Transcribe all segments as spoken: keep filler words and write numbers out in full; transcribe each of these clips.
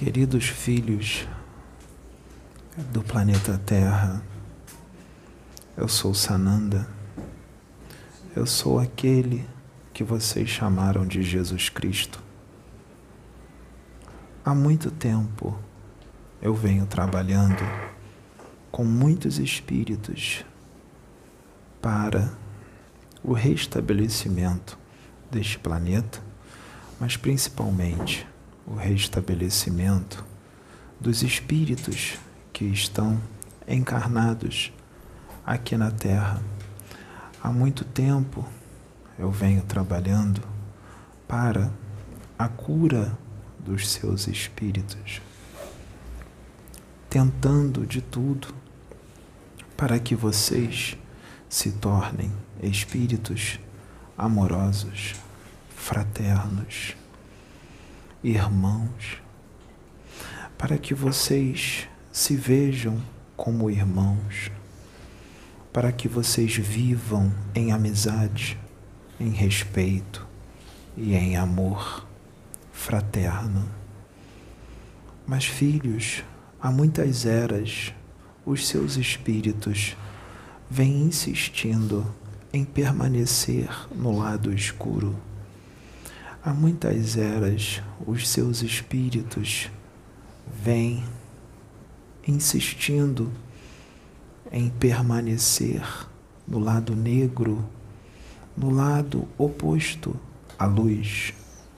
Queridos filhos do planeta Terra, eu sou Sananda, eu sou aquele que vocês chamaram de Jesus Cristo. Há muito tempo eu venho trabalhando com muitos espíritos para o restabelecimento deste planeta, mas principalmente o restabelecimento dos espíritos que estão encarnados aqui na Terra. Há muito tempo eu venho trabalhando para a cura dos seus espíritos, tentando de tudo para que vocês se tornem espíritos amorosos, fraternos, irmãos, para que vocês se vejam como irmãos, para que vocês vivam em amizade, em respeito e em amor fraterno. Mas, filhos, há muitas eras os seus espíritos vêm insistindo em permanecer no lado escuro. Há muitas eras os seus espíritos vêm insistindo em permanecer no lado negro, no lado oposto à luz.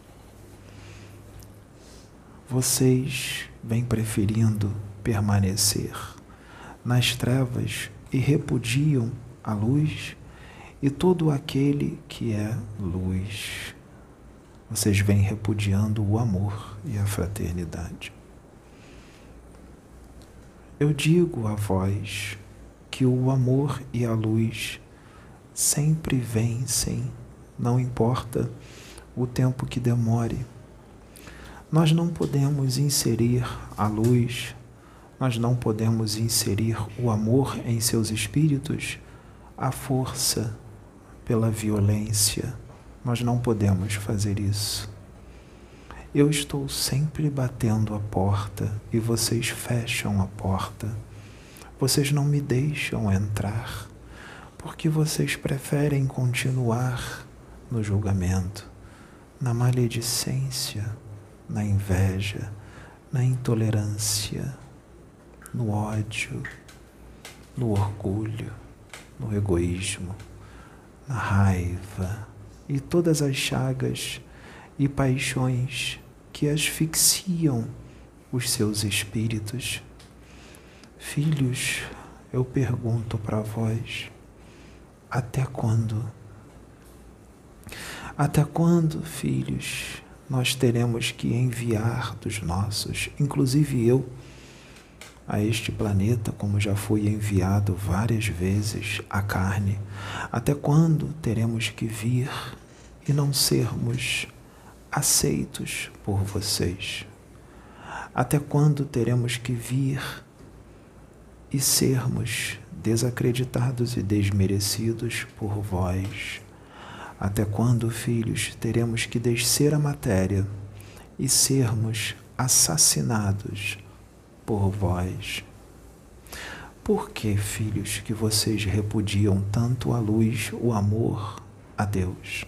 Vocês vêm preferindo permanecer nas trevas e repudiam a luz e todo aquele que é luz. Vocês vêm repudiando o amor e a fraternidade. Eu digo a vós que o amor e a luz sempre vencem, não importa o tempo que demore. Nós não podemos inserir a luz, nós não podemos inserir o amor em seus espíritos à força, pela violência. Nós não podemos fazer isso. Eu estou sempre batendo a porta e vocês fecham a porta. Vocês não me deixam entrar, porque vocês preferem continuar no julgamento, na maledicência, na inveja, na intolerância, no ódio, no orgulho, no egoísmo, na raiva e todas as chagas e paixões que asfixiam os seus espíritos. Filhos, eu pergunto para vós, até quando? Até quando, filhos, nós teremos que enviar dos nossos, inclusive eu, a este planeta, como já fui enviado várias vezes à carne? Até quando teremos que vir e não sermos aceitos por vocês? Até quando teremos que vir e sermos desacreditados e desmerecidos por vós? Até quando, filhos, teremos que descer a matéria e sermos assassinados por vós? Por que, filhos, que vocês repudiam tanto a luz, o amor a Deus?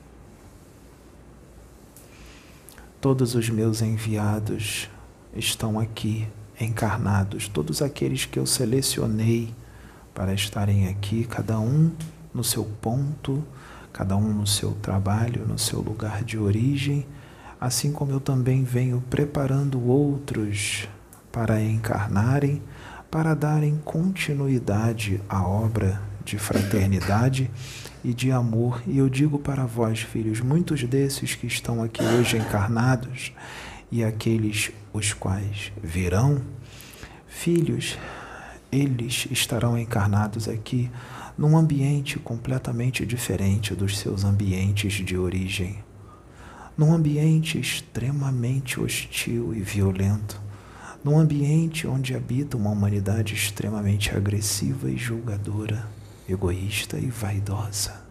Todos os meus enviados estão aqui, encarnados, todos aqueles que eu selecionei para estarem aqui, cada um no seu ponto, cada um no seu trabalho, no seu lugar de origem, assim como eu também venho preparando outros para encarnarem, para darem continuidade à obra de fraternidade e de amor. E eu digo para vós, filhos, muitos desses que estão aqui hoje encarnados e aqueles os quais virão, filhos, eles estarão encarnados aqui num ambiente completamente diferente dos seus ambientes de origem, num ambiente extremamente hostil e violento, num ambiente onde habita uma humanidade extremamente agressiva e julgadora, egoísta e vaidosa.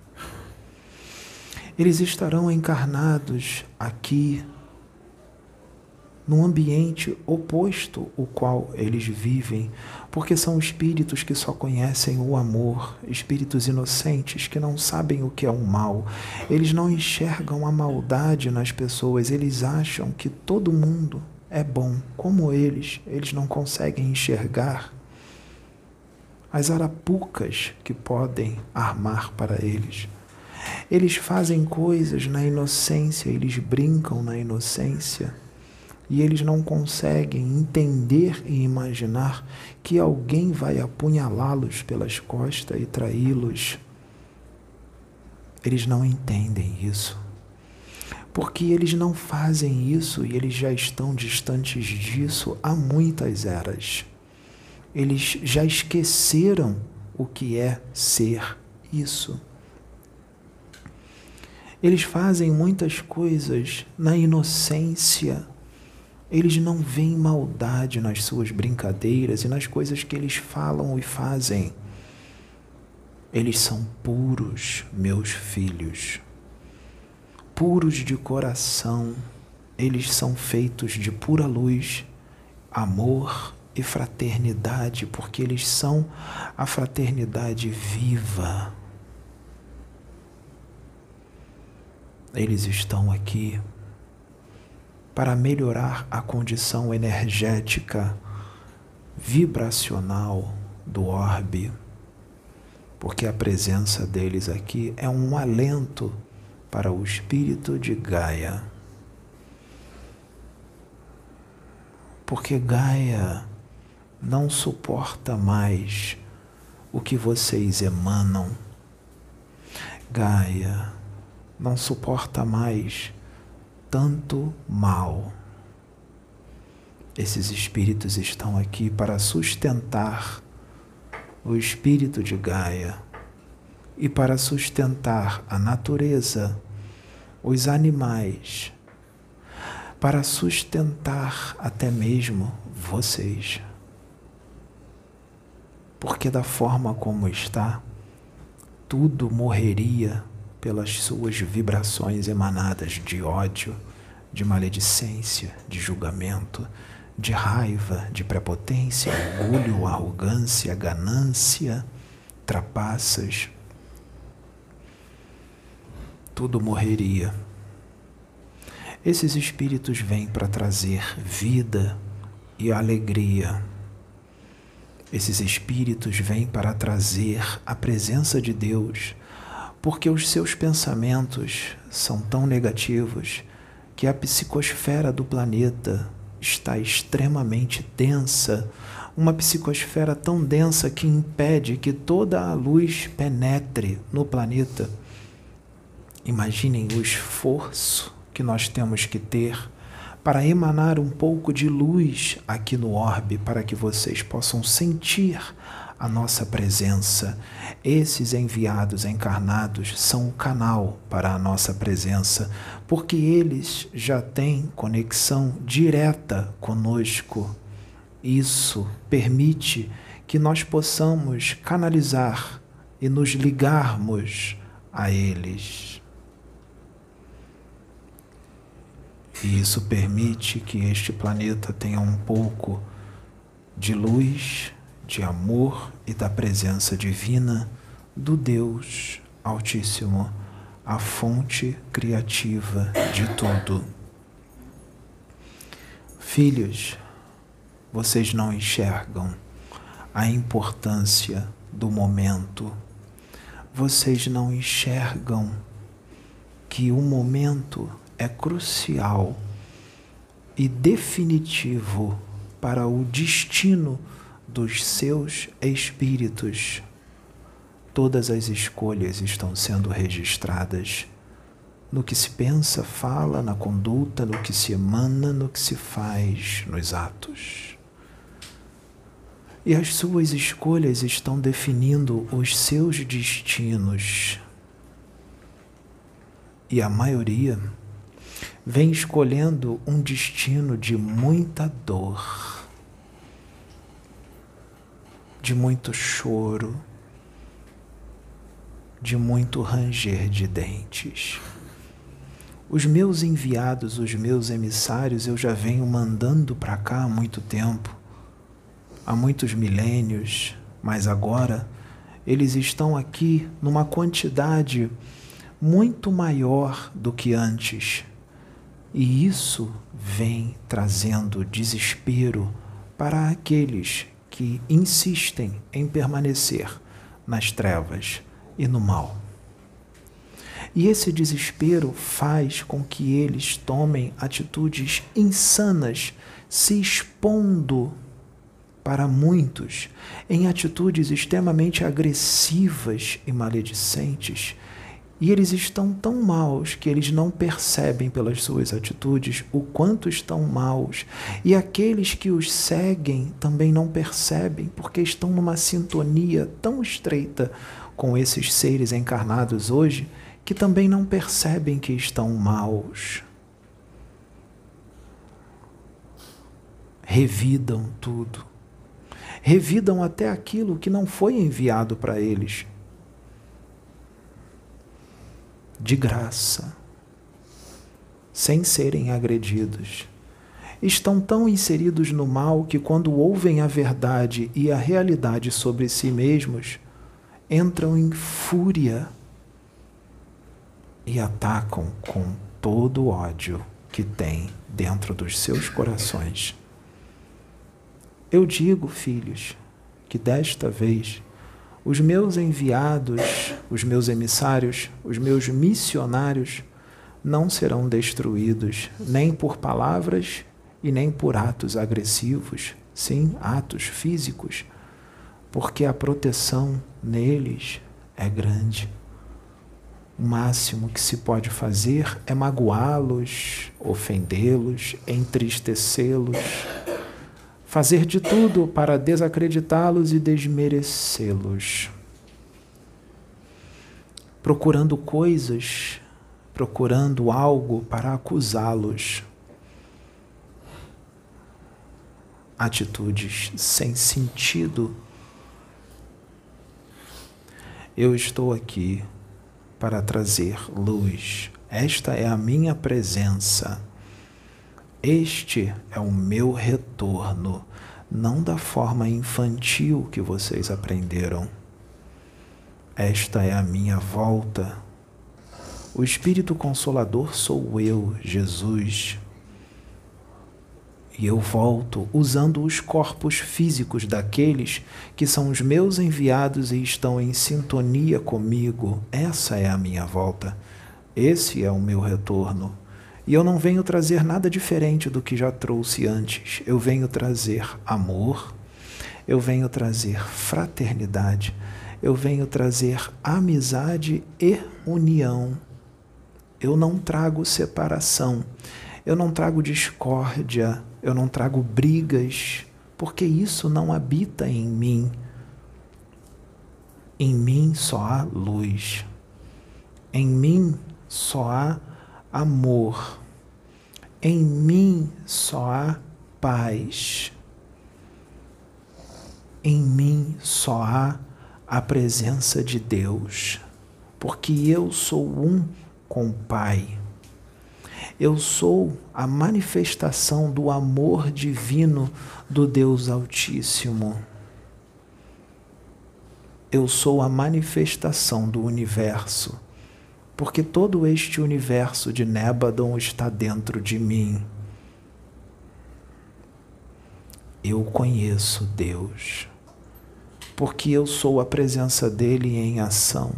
Eles estarão encarnados aqui num ambiente oposto ao qual eles vivem, porque são espíritos que só conhecem o amor, espíritos inocentes que não sabem o que é o mal. Eles não enxergam a maldade nas pessoas, eles acham que todo mundo é bom, como eles, eles não conseguem enxergar as arapucas que podem armar para eles. Eles fazem coisas na inocência, eles brincam na inocência, e eles não conseguem entender e imaginar que alguém vai apunhalá-los pelas costas e traí-los. Eles não entendem isso. Porque eles não fazem isso e eles já estão distantes disso há muitas eras. Eles já esqueceram o que é ser isso. Eles fazem muitas coisas na inocência. Eles não veem maldade nas suas brincadeiras e nas coisas que eles falam e fazem. Eles são puros, meus filhos. Puros de coração. Eles são feitos de pura luz, amor e fraternidade, porque eles são a fraternidade viva. Eles estão aqui para melhorar a condição energética, vibracional do orbe, porque a presença deles aqui é um alento para o espírito de Gaia. Porque Gaia não suporta mais o que vocês emanam. Gaia não suporta mais tanto mal. Esses espíritos estão aqui para sustentar o espírito de Gaia e para sustentar a natureza, os animais, para sustentar até mesmo vocês. Porque da forma como está, tudo morreria pelas suas vibrações emanadas de ódio, de maledicência, de julgamento, de raiva, de prepotência, orgulho, arrogância, ganância, trapaças. Tudo morreria. Esses espíritos vêm para trazer vida e alegria. Esses espíritos vêm para trazer a presença de Deus, porque os seus pensamentos são tão negativos que a psicosfera do planeta está extremamente densa, uma psicosfera tão densa que impede que toda a luz penetre no planeta. Imaginem o esforço que nós temos que ter para emanar um pouco de luz aqui no orbe, para que vocês possam sentir a nossa presença. Esses enviados encarnados são o canal para a nossa presença, porque eles já têm conexão direta conosco. Isso permite que nós possamos canalizar e nos ligarmos a eles. E isso permite que este planeta tenha um pouco de luz, de amor e da presença divina do Deus Altíssimo, a fonte criativa de tudo. Filhos, vocês não enxergam a importância do momento. Vocês não enxergam que o momento é crucial e definitivo para o destino dos seus espíritos. Todas as escolhas estão sendo registradas no que se pensa, fala, na conduta, no que se emana, no que se faz, nos atos. E as suas escolhas estão definindo os seus destinos. E a maioria vem escolhendo um destino de muita dor, de muito choro, de muito ranger de dentes. Os meus enviados, os meus emissários, eu já venho mandando para cá há muito tempo, há muitos milênios, mas agora eles estão aqui numa quantidade muito maior do que antes. E isso vem trazendo desespero para aqueles que insistem em permanecer nas trevas e no mal. E esse desespero faz com que eles tomem atitudes insanas, se expondo para muitos em atitudes extremamente agressivas e maledicentes. E eles estão tão maus que eles não percebem pelas suas atitudes o quanto estão maus. E aqueles que os seguem também não percebem, porque estão numa sintonia tão estreita com esses seres encarnados hoje, que também não percebem que estão maus. Revidam tudo. Revidam até aquilo que não foi enviado para eles. De graça, sem serem agredidos. Estão tão inseridos no mal que, quando ouvem a verdade e a realidade sobre si mesmos, entram em fúria e atacam com todo o ódio que têm dentro dos seus corações. Eu digo, filhos, que desta vez os meus enviados, os meus emissários, os meus missionários não serão destruídos nem por palavras e nem por atos agressivos, sim, atos físicos, porque a proteção neles é grande. O máximo que se pode fazer é magoá-los, ofendê-los, entristecê-los, fazer de tudo para desacreditá-los e desmerecê-los, procurando coisas, procurando algo para acusá-los. Atitudes sem sentido. Eu estou aqui para trazer luz. Esta é a minha presença. Este é o meu retorno, não da forma infantil que vocês aprenderam. Esta é a minha volta. O Espírito Consolador sou eu, Jesus. E eu volto usando os corpos físicos daqueles que são os meus enviados e estão em sintonia comigo. Essa é a minha volta. Esse é o meu retorno. E eu não venho trazer nada diferente do que já trouxe antes. Eu venho trazer amor, eu venho trazer fraternidade, eu venho trazer amizade e união. Eu não trago separação, eu não trago discórdia, eu não trago brigas, porque isso não habita em mim. Em mim só há luz. Em mim só há amor. Em mim só há paz. Em mim só há a presença de Deus, porque eu sou um com o Pai. Eu sou a manifestação do amor divino do Deus Altíssimo. Eu sou a manifestação do universo, porque todo este universo de Nébadon está dentro de mim. Eu conheço Deus, porque eu sou a presença dele em ação.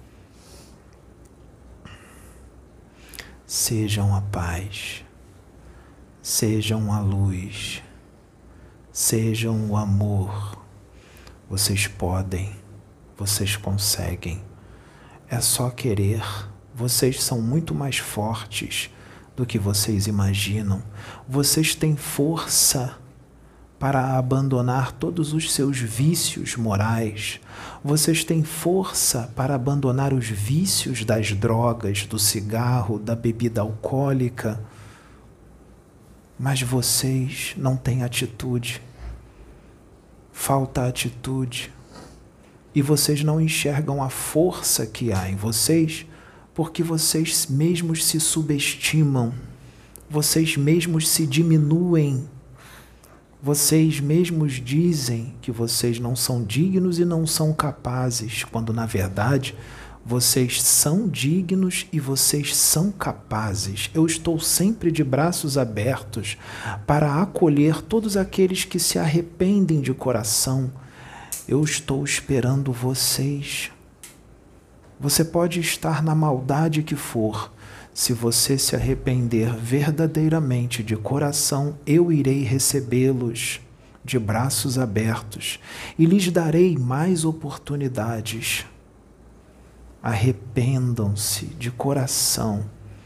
Sejam a paz, sejam a luz, sejam o amor. Vocês podem, vocês conseguem. É só querer. Vocês são muito mais fortes do que vocês imaginam. Vocês têm força para abandonar todos os seus vícios morais. Vocês têm força para abandonar os vícios das drogas, do cigarro, da bebida alcoólica. Mas vocês não têm atitude. Falta atitude. E vocês não enxergam a força que há em vocês, porque vocês mesmos se subestimam, vocês mesmos se diminuem, vocês mesmos dizem que vocês não são dignos e não são capazes, quando na verdade vocês são dignos e vocês são capazes. Eu estou sempre de braços abertos para acolher todos aqueles que se arrependem de coração. Eu estou esperando vocês. Você pode estar na maldade que for. Se você se arrepender verdadeiramente de coração, eu irei recebê-los de braços abertos e lhes darei mais oportunidades. Arrependam-se de coração.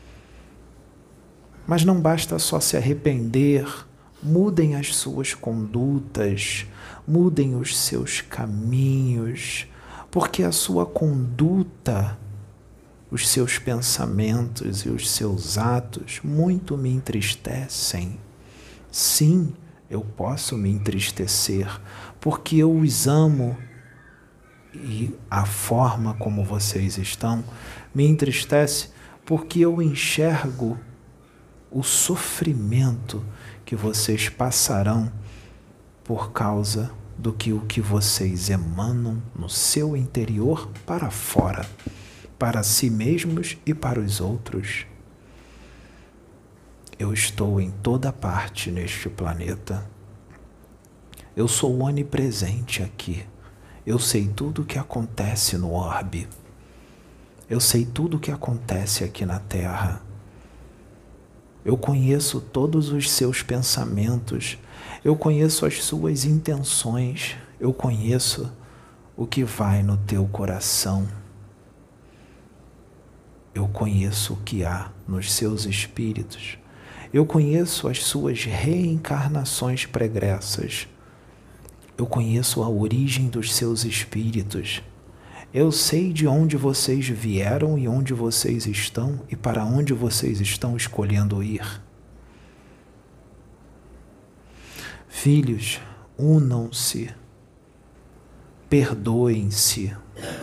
Mas não basta só se arrepender, mudem as suas condutas, mudem os seus caminhos, porque a sua conduta, os seus pensamentos e os seus atos muito me entristecem. Sim, eu posso me entristecer, porque eu os amo. E a forma como vocês estão me entristece porque eu enxergo o sofrimento que vocês passarão por causa do que o que vocês emanam no seu interior para fora, para si mesmos e para os outros. Eu estou em toda parte neste planeta. Eu sou onipresente aqui. Eu sei tudo o que acontece no orbe. Eu sei tudo o que acontece aqui na Terra. Eu conheço todos os seus pensamentos. Eu conheço as suas intenções. Eu conheço o que vai no teu coração. Eu conheço o que há nos seus espíritos. Eu conheço as suas reencarnações pregressas. Eu conheço a origem dos seus espíritos. Eu sei de onde vocês vieram e onde vocês estão e para onde vocês estão escolhendo ir. Filhos, unam-se, perdoem-se,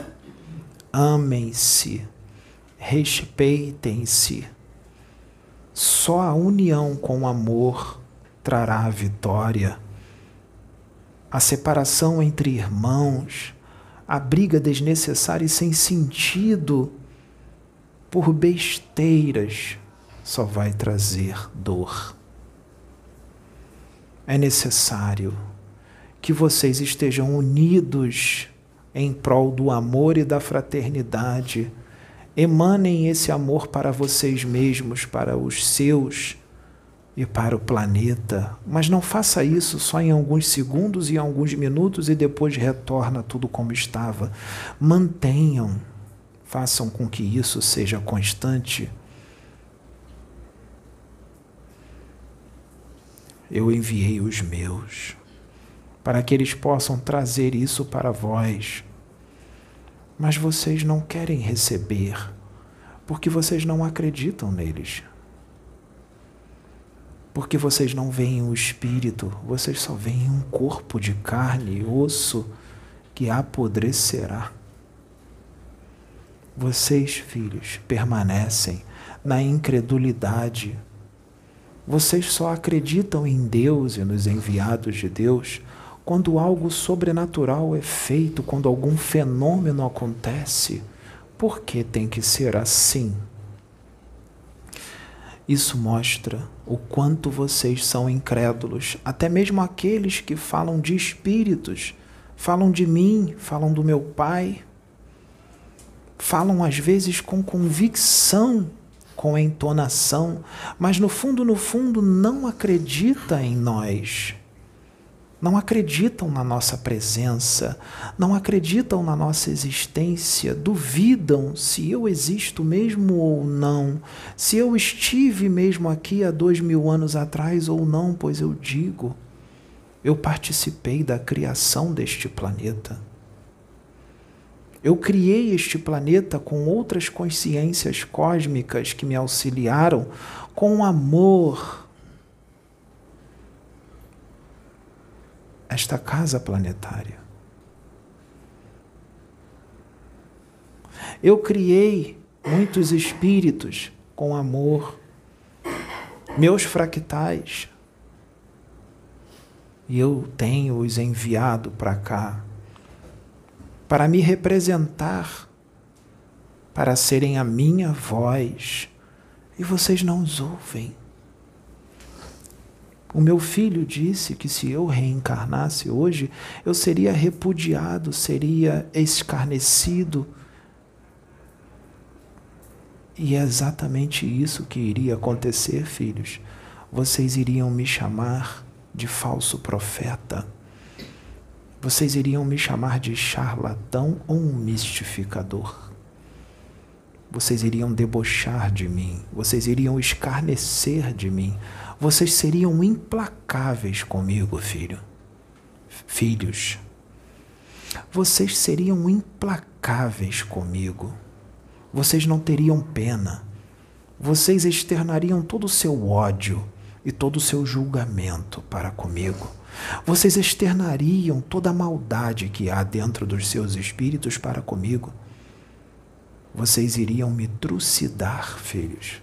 amem-se, respeitem-se. Só a união com o amor trará a vitória. A separação entre irmãos, a briga desnecessária e sem sentido por besteiras só vai trazer dor. É necessário que vocês estejam unidos em prol do amor e da fraternidade. Emanem esse amor para vocês mesmos, para os seus e para o planeta, mas não faça isso só em alguns segundos e alguns minutos e depois retorna tudo como estava. Mantenham, façam com que isso seja constante. Eu enviei os meus, para que eles possam trazer isso para vós, mas vocês não querem receber, porque vocês não acreditam neles. Porque vocês não veem o espírito, vocês só veem um corpo de carne e osso que apodrecerá. Vocês, filhos, permanecem na incredulidade. Vocês só acreditam em Deus e nos enviados de Deus quando algo sobrenatural é feito, quando algum fenômeno acontece. Por que tem que ser assim? Isso mostra o quanto vocês são incrédulos, até mesmo aqueles que falam de espíritos, falam de mim, falam do meu Pai, falam às vezes com convicção, com entonação, mas no fundo, no fundo, não acredita em nós. Não acreditam na nossa presença, não acreditam na nossa existência, duvidam se eu existo mesmo ou não, se eu estive mesmo aqui há dois mil anos atrás ou não, pois eu digo, eu participei da criação deste planeta. Eu criei este planeta com outras consciências cósmicas que me auxiliaram com amor. Esta casa planetária. Eu criei muitos espíritos com amor, meus fractais, e eu tenho-os enviado para cá, para me representar, para serem a minha voz, e vocês não os ouvem. O meu filho disse que se eu reencarnasse hoje, eu seria repudiado, seria escarnecido. E é exatamente isso que iria acontecer, filhos. Vocês iriam me chamar de falso profeta. Vocês iriam me chamar de charlatão ou um mistificador. Vocês iriam debochar de mim. Vocês iriam escarnecer de mim. Vocês seriam implacáveis comigo, filho. Filhos. Vocês seriam implacáveis comigo. Vocês não teriam pena. Vocês externariam todo o seu ódio e todo o seu julgamento para comigo. Vocês externariam toda a maldade que há dentro dos seus espíritos para comigo. Vocês iriam me trucidar, filhos.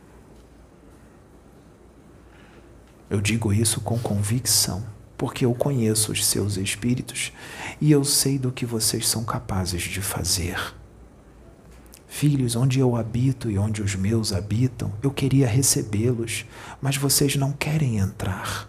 Eu digo isso com convicção, porque eu conheço os seus espíritos e eu sei do que vocês são capazes de fazer. Filhos, onde eu habito e onde os meus habitam, eu queria recebê-los, mas vocês não querem entrar.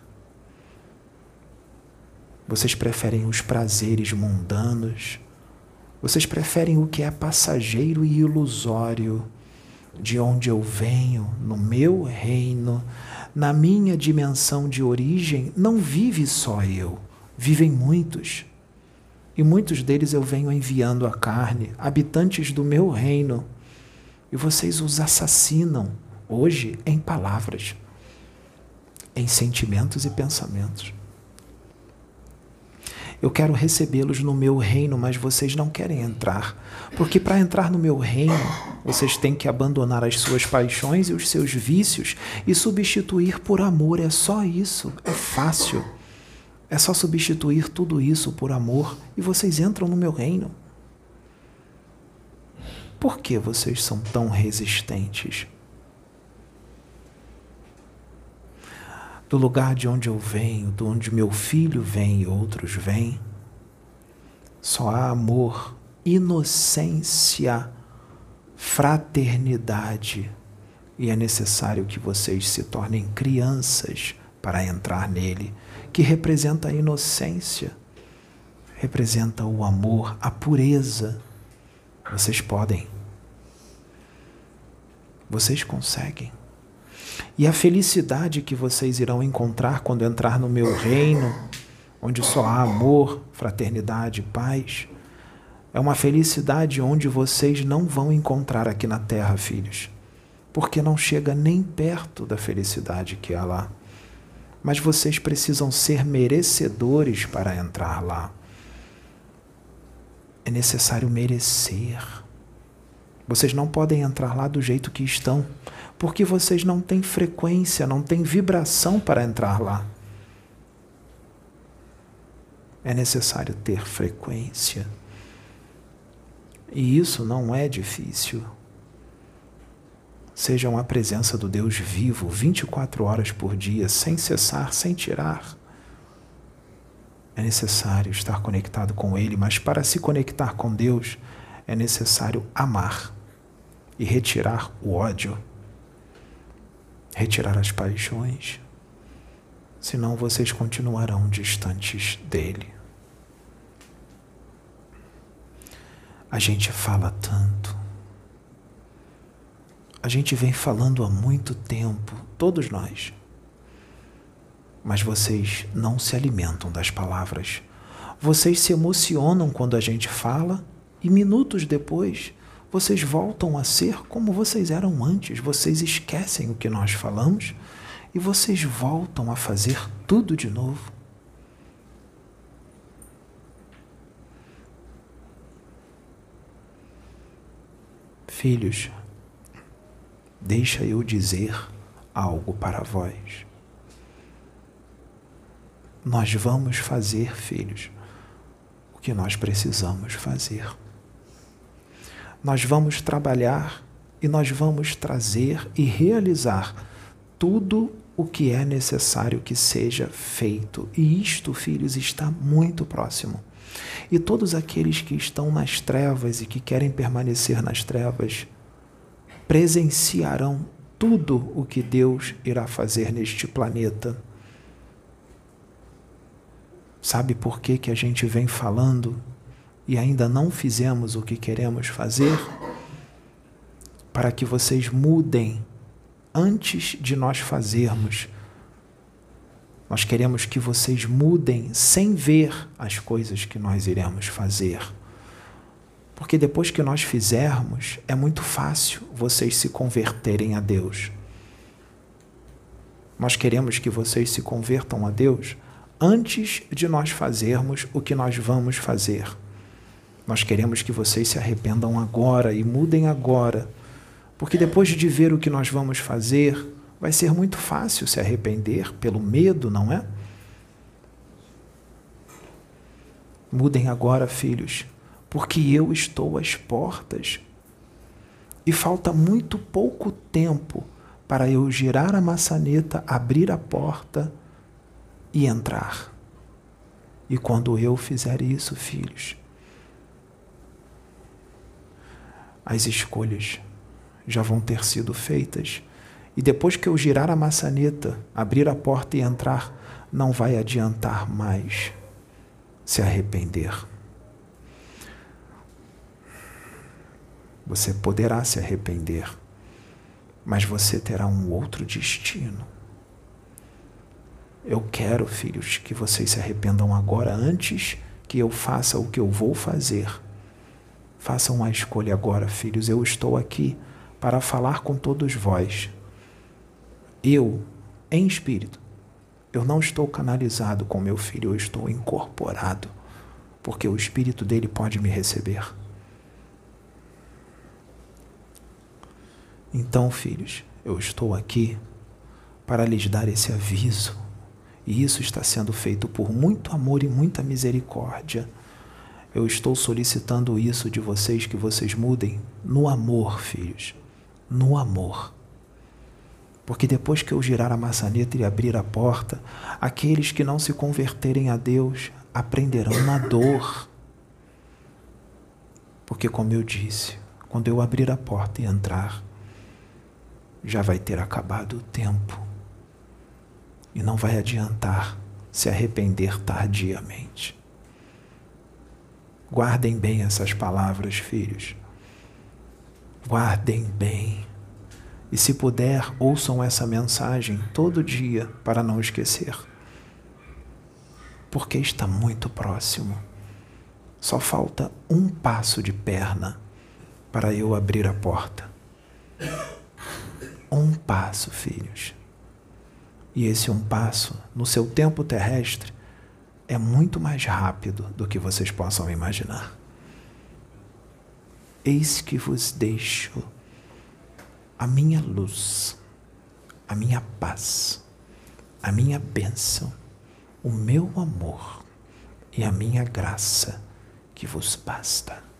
Vocês preferem os prazeres mundanos, vocês preferem o que é passageiro e ilusório, de onde eu venho, no meu reino, na minha dimensão de origem, não vive só eu, vivem muitos. E muitos deles eu venho enviando à carne, habitantes do meu reino. E vocês os assassinam, hoje, em palavras, em sentimentos e pensamentos. Eu quero recebê-los no meu reino, mas vocês não querem entrar. Porque para entrar no meu reino, vocês têm que abandonar as suas paixões e os seus vícios e substituir por amor. É só isso, é fácil. É só substituir tudo isso por amor e vocês entram no meu reino. Por que vocês são tão resistentes? Do lugar de onde eu venho, de onde meu filho vem e outros vêm, só há amor, inocência, fraternidade, e é necessário que vocês se tornem crianças para entrar nele, que representa a inocência, representa o amor, a pureza. Vocês podem. Vocês conseguem. E a felicidade que vocês irão encontrar quando entrar no meu reino, onde só há amor, fraternidade, paz, é uma felicidade onde vocês não vão encontrar aqui na terra, filhos, porque não chega nem perto da felicidade que há lá. Mas vocês precisam ser merecedores para entrar lá. É necessário merecer. Vocês não podem entrar lá do jeito que estão, porque vocês não têm frequência, não têm vibração para entrar lá. É necessário ter frequência. E isso não é difícil. Sejam a presença do Deus vivo, vinte e quatro horas por dia, sem cessar, sem tirar. É necessário estar conectado com Ele, mas para se conectar com Deus, é necessário amar e retirar o ódio, retirar as paixões, senão vocês continuarão distantes dele. A gente fala tanto, a gente vem falando há muito tempo, todos nós, mas vocês não se alimentam das palavras. Vocês se emocionam quando a gente fala e minutos depois vocês voltam a ser como vocês eram antes. Vocês esquecem o que nós falamos e vocês voltam a fazer tudo de novo. Filhos, deixa eu dizer algo para vós. Nós vamos fazer, filhos, o que nós precisamos fazer. Nós vamos trabalhar e nós vamos trazer e realizar tudo o que é necessário que seja feito. E isto, filhos, está muito próximo. E todos aqueles que estão nas trevas e que querem permanecer nas trevas presenciarão tudo o que Deus irá fazer neste planeta. Sabe por que que a gente vem falando e ainda não fizemos o que queremos fazer? Para que vocês mudem antes de nós fazermos. Nós queremos que vocês mudem sem ver as coisas que nós iremos fazer. Porque depois que nós fizermos, é muito fácil vocês se converterem a Deus. Nós queremos que vocês se convertam a Deus antes de nós fazermos o que nós vamos fazer. Nós queremos que vocês se arrependam agora e mudem agora. Porque depois de ver o que nós vamos fazer, vai ser muito fácil se arrepender pelo medo, não é? Mudem agora, filhos, porque eu estou às portas. E falta muito pouco tempo para eu girar a maçaneta, abrir a porta e entrar. E quando eu fizer isso, filhos, as escolhas já vão ter sido feitas. E depois que eu girar a maçaneta, abrir a porta e entrar, não vai adiantar mais se arrepender. Você poderá se arrepender, mas você terá um outro destino. Eu quero, filhos, que vocês se arrependam agora, antes que eu faça o que eu vou fazer. Façam a escolha agora, filhos. Eu estou aqui para falar com todos vós. Eu, em espírito, eu não estou canalizado com meu filho, eu estou incorporado, porque o espírito dele pode me receber. Então, filhos, eu estou aqui para lhes dar esse aviso, e isso está sendo feito por muito amor e muita misericórdia. Eu estou solicitando isso de vocês, que vocês mudem no amor, filhos, no amor. Porque depois que eu girar a maçaneta e abrir a porta, aqueles que não se converterem a Deus aprenderão na dor. Porque, como eu disse, quando eu abrir a porta e entrar, já vai ter acabado o tempo. E não vai adiantar se arrepender tardiamente. Guardem bem essas palavras, filhos. Guardem bem. E se puder, ouçam essa mensagem todo dia para não esquecer. Porque está muito próximo. Só falta um passo de perna para eu abrir a porta. Um passo, filhos. E esse um passo, no seu tempo terrestre, é muito mais rápido do que vocês possam imaginar. Eis que vos deixo a minha luz, a minha paz, a minha bênção, o meu amor e a minha graça que vos basta.